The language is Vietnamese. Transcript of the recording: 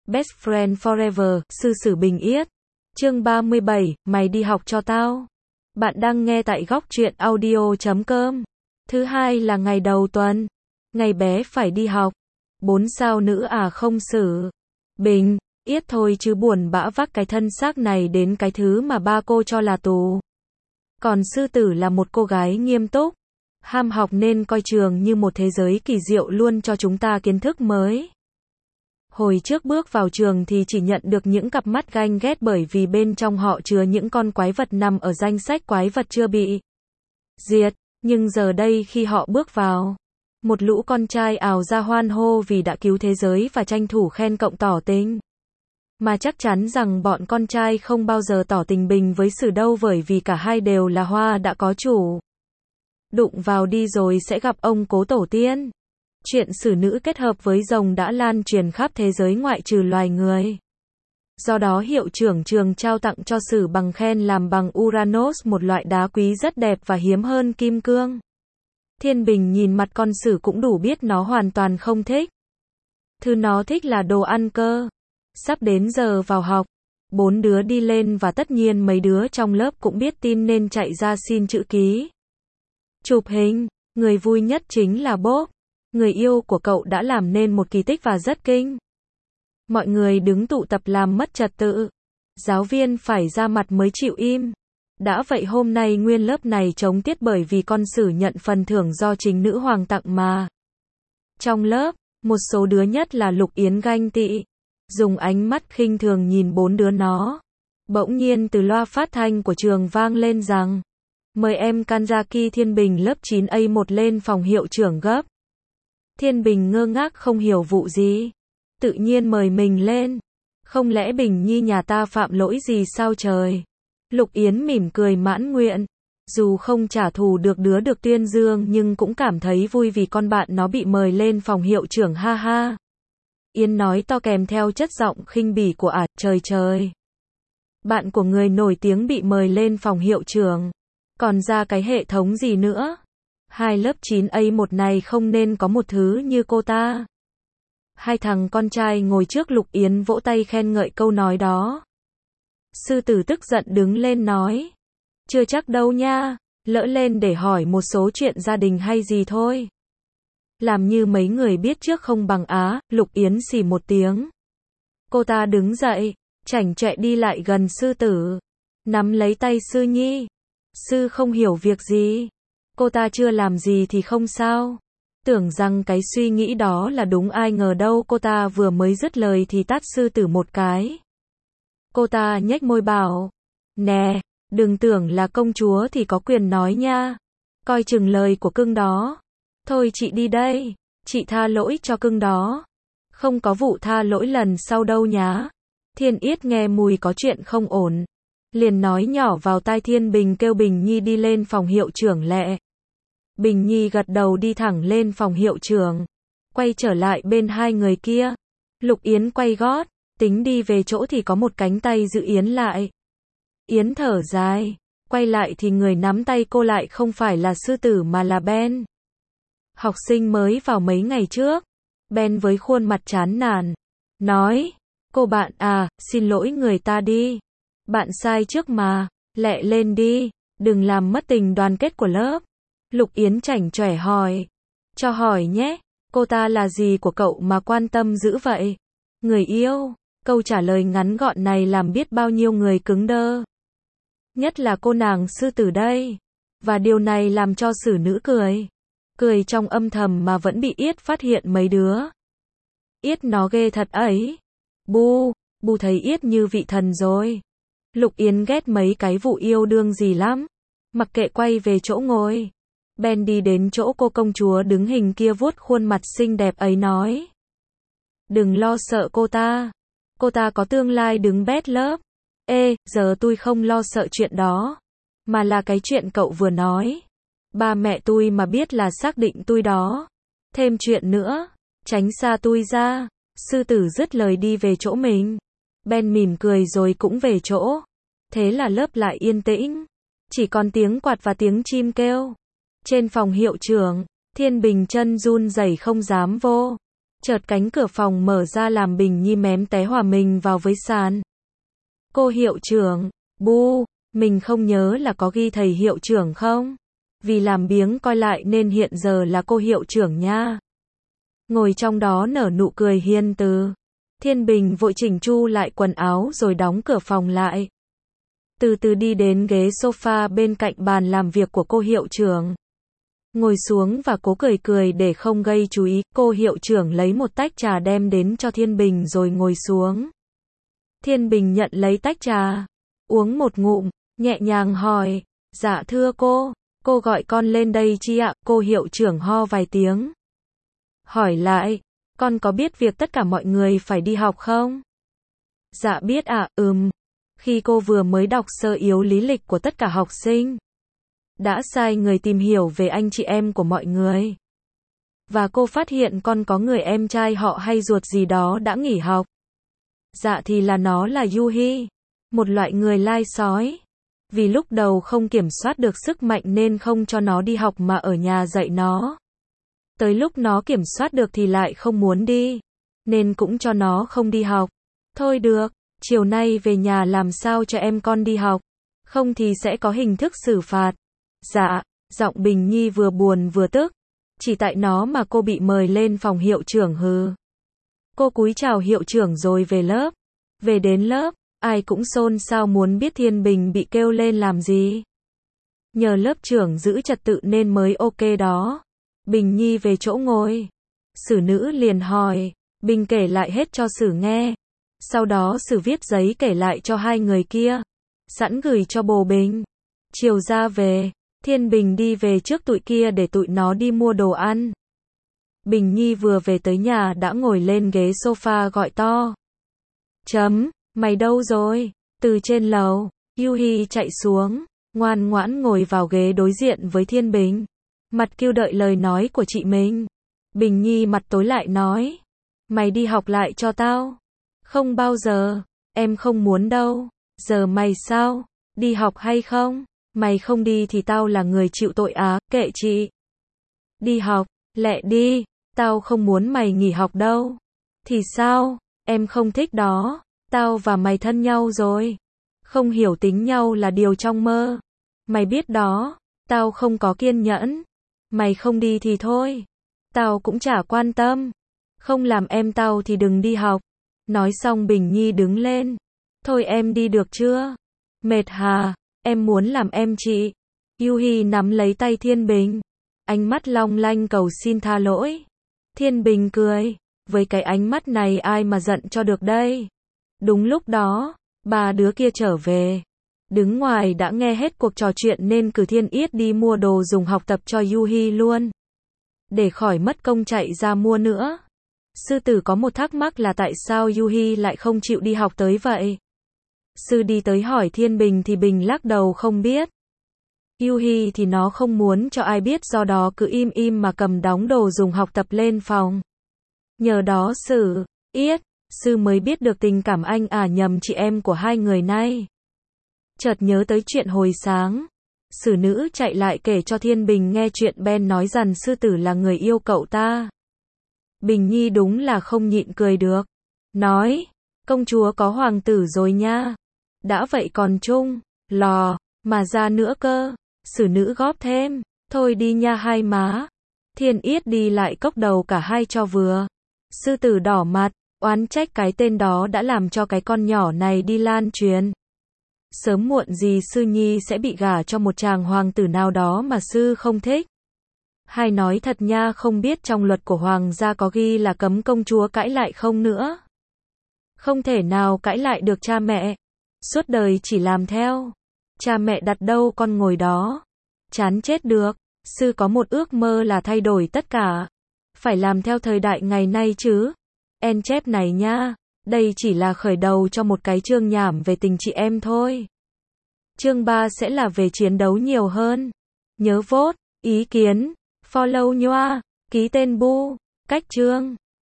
Best Friend Forever, Sư Sử Bình Yết. Chương 37, mày đi học cho tao. Bạn đang nghe tại góc truyện audio.com. Thứ hai là ngày đầu tuần. Ngày bé phải đi học. 4 sao nữ à không Sử Bình Yết thôi chứ buồn bã vác cái thân xác này đến cái thứ mà ba cô cho là tù. Còn Sư Tử là một cô gái nghiêm túc, ham học nên coi trường như một thế giới kỳ diệu luôn cho chúng ta kiến thức mới. Hồi trước bước vào trường thì chỉ nhận được những cặp mắt ganh ghét bởi vì bên trong họ chứa những con quái vật nằm ở danh sách quái vật chưa bị diệt. Nhưng giờ đây khi họ bước vào, một lũ con trai ào ra hoan hô vì đã cứu thế giới và tranh thủ khen cộng tỏ tình. Mà chắc chắn rằng bọn con trai không bao giờ tỏ tình Bình với Sử đâu, bởi vì cả hai đều là hoa đã có chủ. Đụng vào đi rồi sẽ gặp ông cố tổ tiên. Chuyện Sử nữ kết hợp với rồng đã lan truyền khắp thế giới ngoại trừ loài người. Do đó hiệu trưởng trường trao tặng cho Sử bằng khen làm bằng Uranus, một loại đá quý rất đẹp và hiếm hơn kim cương. Thiên Bình nhìn mặt con Sử cũng đủ biết nó hoàn toàn không thích. Thứ nó thích là đồ ăn cơ. Sắp đến giờ vào học, 4 đứa đi lên và tất nhiên mấy đứa trong lớp cũng biết tin nên chạy ra xin chữ ký. Chụp hình, người vui nhất chính là Bob. Người yêu của cậu đã làm nên một kỳ tích và rất kinh. Mọi người đứng tụ tập làm mất trật tự. Giáo viên phải ra mặt mới chịu im. Đã vậy hôm nay nguyên lớp này trống tiết bởi vì con Sử nhận phần thưởng do chính nữ hoàng tặng mà. Trong lớp, một số đứa nhất là Lục Yến ganh tị, dùng ánh mắt khinh thường nhìn 4 đứa nó. Bỗng nhiên từ loa phát thanh của trường vang lên rằng: mời em Kanzaki Thiên Bình lớp 9A1 lên phòng hiệu trưởng gấp. Thiên Bình ngơ ngác không hiểu vụ gì. Tự nhiên mời mình lên. Không lẽ Bình Nhi nhà ta phạm lỗi gì sao trời? Lục Yến mỉm cười mãn nguyện. Dù không trả thù được đứa được tuyên dương nhưng cũng cảm thấy vui vì con bạn nó bị mời lên phòng hiệu trưởng, ha ha. Yến nói to kèm theo chất giọng khinh bỉ của trời trời. Bạn của người nổi tiếng bị mời lên phòng hiệu trưởng. Còn ra cái hệ thống gì nữa? Hai lớp 9A1 này không nên có một thứ như cô ta. Hai thằng con trai ngồi trước Lục Yến vỗ tay khen ngợi câu nói đó. Sư Tử tức giận đứng lên nói: chưa chắc đâu nha, lỡ lên để hỏi một số chuyện gia đình hay gì thôi. Làm như mấy người biết trước không bằng á. Lục Yến xì một tiếng. Cô ta đứng dậy, chảnh chọe đi lại gần Sư Tử, nắm lấy tay Sư Nhi. Sư không hiểu việc gì. Cô ta chưa làm gì thì không sao. Tưởng rằng cái suy nghĩ đó là đúng, ai ngờ đâu cô ta vừa mới dứt lời thì tát Sư Tử một cái. Cô ta nhếch môi bảo: nè, đừng tưởng là công chúa thì có quyền nói nha. Coi chừng lời của cưng đó. Thôi chị đi đây, chị tha lỗi cho cưng đó. Không có vụ tha lỗi lần sau đâu nhá. Thiên Yết nghe mùi có chuyện không ổn, liền nói nhỏ vào tai Thiên Bình kêu Bình Nhi đi lên phòng hiệu trưởng lẹ. Bình Nhi gật đầu đi thẳng lên phòng hiệu trưởng, quay trở lại bên hai người kia. Lục Yến quay gót, tính đi về chỗ thì có một cánh tay giữ Yến lại. Yến thở dài, quay lại thì người nắm tay cô lại không phải là Sư Tử mà là Ben. Học sinh mới vào mấy ngày trước. Ben với khuôn mặt chán nản nói: cô bạn à, xin lỗi người ta đi. Bạn sai trước mà, lẹ lên đi, đừng làm mất tình đoàn kết của lớp. Lục Yến chảnh chọe hỏi: cho hỏi nhé, cô ta là gì của cậu mà quan tâm dữ vậy? Người yêu. Câu trả lời ngắn gọn này làm biết bao nhiêu người cứng đơ. Nhất là cô nàng Sư Tử đây. Và điều này làm cho Sử nữ cười. Cười trong âm thầm mà vẫn bị Yết phát hiện mấy đứa. Yết nó ghê thật ấy. Bu, bu thấy Yết như vị thần rồi. Lục Yến ghét mấy cái vụ yêu đương gì lắm. Mặc kệ quay về chỗ ngồi. Ben đi đến chỗ cô công chúa đứng hình kia vuốt khuôn mặt xinh đẹp ấy nói: đừng lo sợ cô ta. Cô ta có tương lai đứng bét lớp. Ê, giờ tôi không lo sợ chuyện đó. Mà là cái chuyện cậu vừa nói. Ba mẹ tôi mà biết là xác định tôi đó. Thêm chuyện nữa, tránh xa tôi ra. Sư Tử dứt lời đi về chỗ mình. Ben mỉm cười rồi cũng về chỗ. Thế là lớp lại yên tĩnh. Chỉ còn tiếng quạt và tiếng chim kêu. Trên phòng hiệu trưởng, Thiên Bình chân run rẩy không dám vô. Chợt cánh cửa phòng mở ra làm Bình Nhi mém té hòa mình vào với sàn. Cô hiệu trưởng, bu, mình không nhớ là có ghi thầy hiệu trưởng không? Vì làm biếng coi lại nên hiện giờ là cô hiệu trưởng nha. Ngồi trong đó nở nụ cười hiền từ. Thiên Bình vội chỉnh chu lại quần áo rồi đóng cửa phòng lại. Từ từ đi đến ghế sofa bên cạnh bàn làm việc của cô hiệu trưởng. Ngồi xuống và cố cười cười để không gây chú ý. Cô hiệu trưởng lấy một tách trà đem đến cho Thiên Bình rồi ngồi xuống. Thiên Bình nhận lấy tách trà, uống một ngụm, nhẹ nhàng hỏi, dạ thưa cô gọi con lên đây chi ạ? Cô hiệu trưởng ho vài tiếng. Hỏi lại, con có biết việc tất cả mọi người phải đi học không? Dạ biết ạ, Khi cô vừa mới đọc sơ yếu lý lịch của tất cả học sinh, đã sai người tìm hiểu về anh chị em của mọi người. Và cô phát hiện con có người em trai họ hay ruột gì đó đã nghỉ học. Dạ thì là nó là Yuhi, một loại người lai sói. Vì lúc đầu không kiểm soát được sức mạnh nên không cho nó đi học mà ở nhà dạy nó. Tới lúc nó kiểm soát được thì lại không muốn đi, nên cũng cho nó không đi học. Thôi được, chiều nay về nhà làm sao cho em con đi học, không thì sẽ có hình thức xử phạt. Dạ, giọng Bình Nhi vừa buồn vừa tức. Chỉ tại nó mà cô bị mời lên phòng hiệu trưởng hừ. Cô cúi chào hiệu trưởng rồi về lớp. Về đến lớp, ai cũng xôn xao muốn biết Thiên Bình bị kêu lên làm gì. Nhờ lớp trưởng giữ trật tự nên mới ok đó. Bình Nhi về chỗ ngồi. Sử nữ liền hỏi. Bình kể lại hết cho Sử nghe. Sau đó Sử viết giấy kể lại cho hai người kia. Sẵn gửi cho bồ Bình. Chiều ra về, Thiên Bình đi về trước tụi kia để tụi nó đi mua đồ ăn. Bình Nhi vừa về tới nhà đã ngồi lên ghế sofa gọi to. Mày đâu rồi? Từ trên lầu, Yuhi chạy xuống, ngoan ngoãn ngồi vào ghế đối diện với Thiên Bình. Mặt kêu đợi lời nói của chị mình. Bình Nhi mặt tối lại nói. Mày đi học lại cho tao. Không bao giờ, em không muốn đâu. Giờ mày sao? Đi học hay không? Mày không đi thì tao là người chịu tội á, kệ chị. Đi học, lẹ đi, tao không muốn mày nghỉ học đâu. Thì sao? Em không thích đó. Tao và mày thân nhau rồi. Không hiểu tính nhau là điều trong mơ. Mày biết đó, tao không có kiên nhẫn. Mày không đi thì thôi. Tao cũng chả quan tâm. Không làm em tao thì đừng đi học. Nói xong Bình Nhi đứng lên. Thôi em đi được chưa? Mệt hà, em muốn làm em chị. Yuhi nắm lấy tay Thiên Bình. Ánh mắt long lanh cầu xin tha lỗi. Thiên Bình cười. Với cái ánh mắt này ai mà giận cho được đây? Đúng lúc đó, ba đứa kia trở về. Đứng ngoài đã nghe hết cuộc trò chuyện nên cử Thiên Yết đi mua đồ dùng học tập cho Yuhi luôn. Để khỏi mất công chạy ra mua nữa. Sư tử có một thắc mắc là tại sao Yuhi lại không chịu đi học tới vậy? Sư đi tới hỏi Thiên Bình thì Bình lắc đầu không biết. Yuhi thì nó không muốn cho ai biết do đó cứ im im mà cầm đóng đồ dùng học tập lên phòng. Nhờ đó Sử, Yết, Sư mới biết được tình cảm anh nhầm chị em của hai người này. Chợt nhớ tới chuyện hồi sáng. Sử nữ chạy lại kể cho Thiên Bình nghe chuyện Ben nói rằng sư tử là người yêu cậu ta. Bình Nhi đúng là không nhịn cười được. Nói, công chúa có hoàng tử rồi nha. Đã vậy còn chung, lò, mà ra nữa cơ. Sử nữ góp thêm, thôi đi nha hai má. Thiên Yết đi lại cốc đầu cả hai cho vừa. Sư tử đỏ mặt, oán trách cái tên đó đã làm cho cái con nhỏ này đi lan truyền. Sớm muộn gì Sư Nhi sẽ bị gả cho một chàng hoàng tử nào đó mà Sư không thích. Hay nói thật nha, không biết trong luật của hoàng gia có ghi là cấm công chúa cãi lại không nữa. Không thể nào cãi lại được cha mẹ. Suốt đời chỉ làm theo. Cha mẹ đặt đâu con ngồi đó. Chán chết được. Sư có một ước mơ là thay đổi tất cả. Phải làm theo thời đại ngày nay chứ. En chép này nha. Đây chỉ là khởi đầu cho một cái chương nhảm về tình chị em thôi. Chương 3 sẽ là về chiến đấu nhiều hơn. Nhớ vote, ý kiến, follow nhoa, ký tên bu, cách chương.